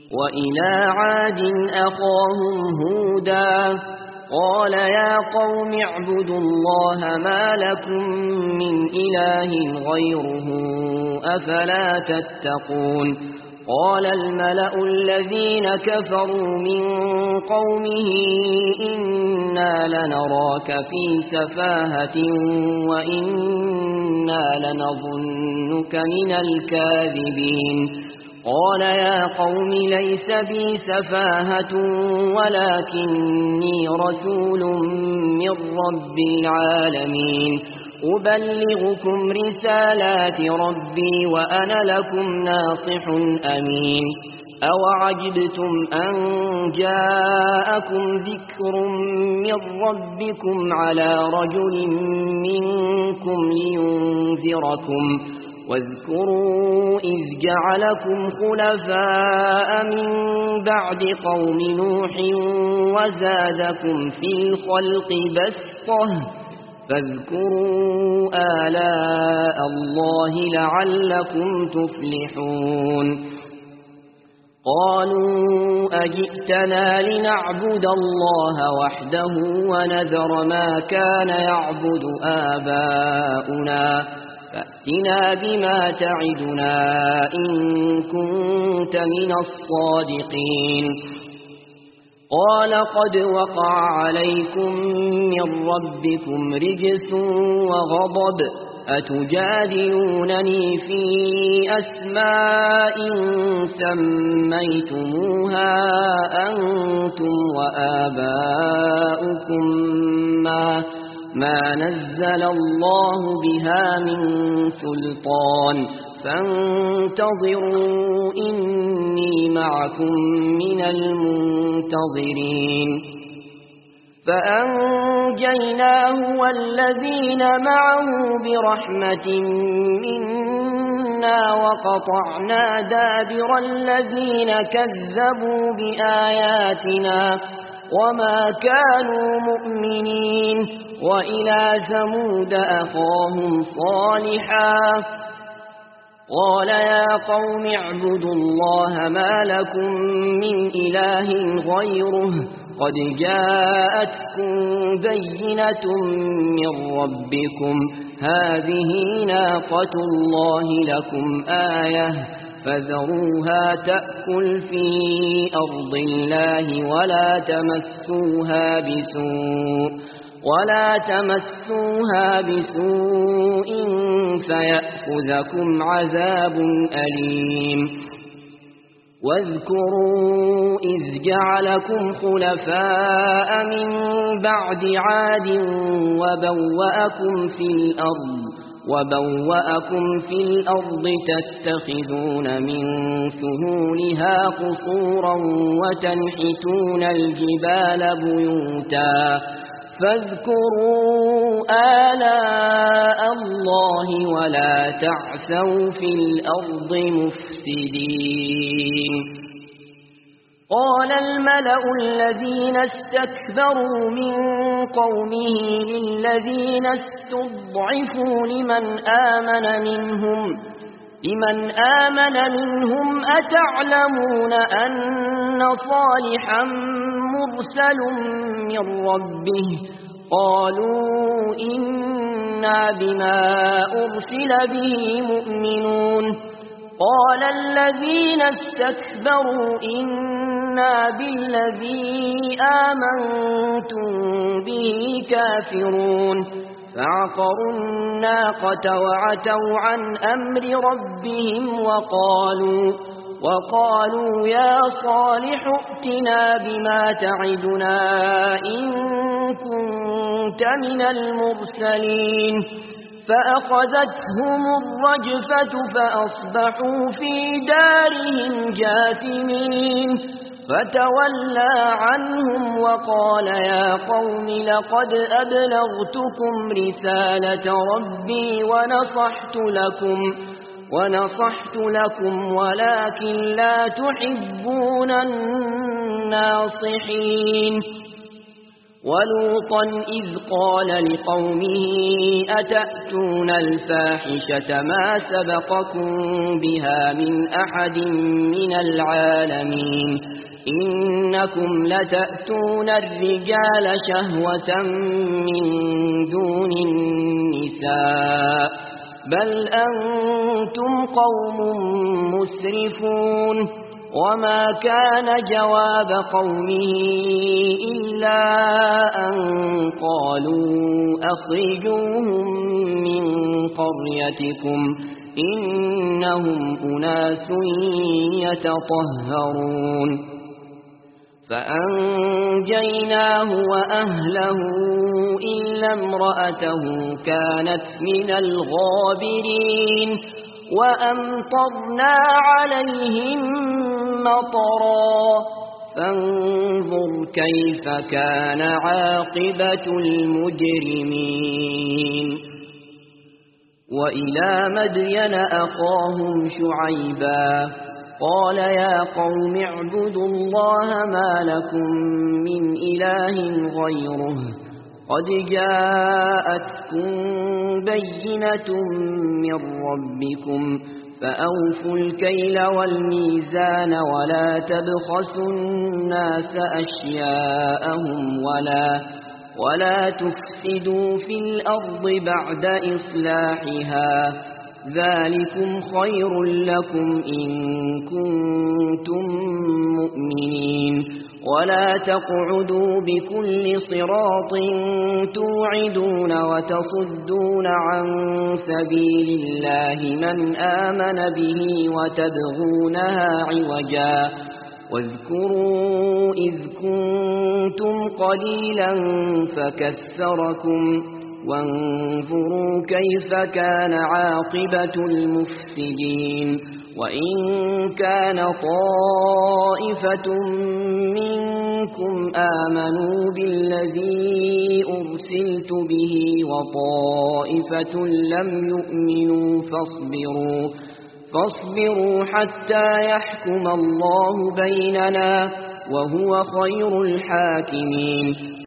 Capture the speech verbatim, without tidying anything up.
وإلى عاد أخاهم هودا قال يا قوم اعبدوا الله ما لكم من إله غيره أفلا تتقون قال الملأ الذين كفروا من قومه إنا لنراك في سفاهة وإنا لنظنك من الكاذبين قال يا قوم ليس بي سفاهة ولكني رسول من رب العالمين أبلغكم رسالات ربي وأنا لكم ناصح أمين أوعجبتم أن جاءكم ذكر من ربكم على رجل منكم لينذركم واذكروا إذ جعلكم خلفاء من بعد قوم نوح وزادكم في الخلق بسطة فاذكروا آلاء الله لعلكم تفلحون قالوا أجئتنا لنعبد الله وحده ونذر ما كان يعبد آباؤنا فأتنا بما تعدنا إن كنت من الصادقين قال قد وقع عليكم من ربكم رجس وغضب أتجادلونني في أسماء سميتموها أنتم وآباؤكم ما ما نزل الله بها من سلطان فانتظروا إني معكم من المنتظرين فأنجيناه والذين معه برحمة منا وقطعنا دابر الذين كذبوا بآياتنا وما كانوا مؤمنين وإلى ثمود أخاهم صالحا قال يا قوم اعبدوا الله ما لكم من إله غيره قد جاءتكم بينة من ربكم هذه ناقة الله لكم آية فذروها تأكل في أرض الله ولا تمسوها بسوء ولا تمسوها بسوء فيأخذكم عذاب أليم واذكروا إذ جعلكم خلفاء من بعد عاد وبوأكم في الأرض وبوأكم في الأرض تتخذون من سهولها قصورا وتنحتون الجبال بيوتا فاذكروا آلاء الله ولا تعثوا في الأرض مفسدين قال الملأ الذين استكبروا من قومه للذين استضعفوا لمن آمن منهم لمن آمن منهم أتعلمون أن صالحا مرسل من ربه قالوا إنا بما أرسل به مؤمنون قال الذين استكبروا إنا بالذي آمنتم به كافرون فعقروا الناقة وعتوا عن أمر ربهم وقالوا وقالوا يا صالح ائتنا بما تعدنا إن كنت من المرسلين فأخذتهم الرجفة فأصبحوا في دارهم جاثمين فتولى عنهم وقال يا قوم لقد أبلغتكم رسالة ربي ونصحت لكم ونصحت لكم ولكن لا تحبون الناصحين ولوطا إذ قال لقومه أتأتون الفاحشة ما سبقكم بها من أحد من العالمين إنكم لتأتون الرجال شهوة من دون النساء بل أنتم قوم مسرفون وما كان جواب قومه إلا أن قالوا أخرجوهم من قريتكم إنهم أناس يتطهرون فأنجيناه وأهله إلا امرأته كانت من الغابرين وأمطرنا عليهم مطرا فانظر كيف كان عاقبة المجرمين وإلى مدين أخاهم شعيبا قال يا قوم اعبدوا الله ما لكم من إله غيره قد جاءتكم بينة من ربكم فأوفوا الكيل والميزان ولا تبخسوا الناس أشياءهم ولا, ولا تفسدوا في الأرض بعد إصلاحها ذلكم خير لكم إن كنتم مؤمنين ولا تقعدوا بكل صراط توعدون وتصدون عن سبيل الله من آمن به وتبغونها عوجا واذكروا إذ كنتم قليلا فكثركم وانظروا كيف كان عاقبة المفسدين وإن كان طائفة منكم آمنوا بالذي أرسلت به وطائفة لم يؤمنوا فاصبروا, فاصبروا حتى يحكم الله بيننا وهو خير الحاكمين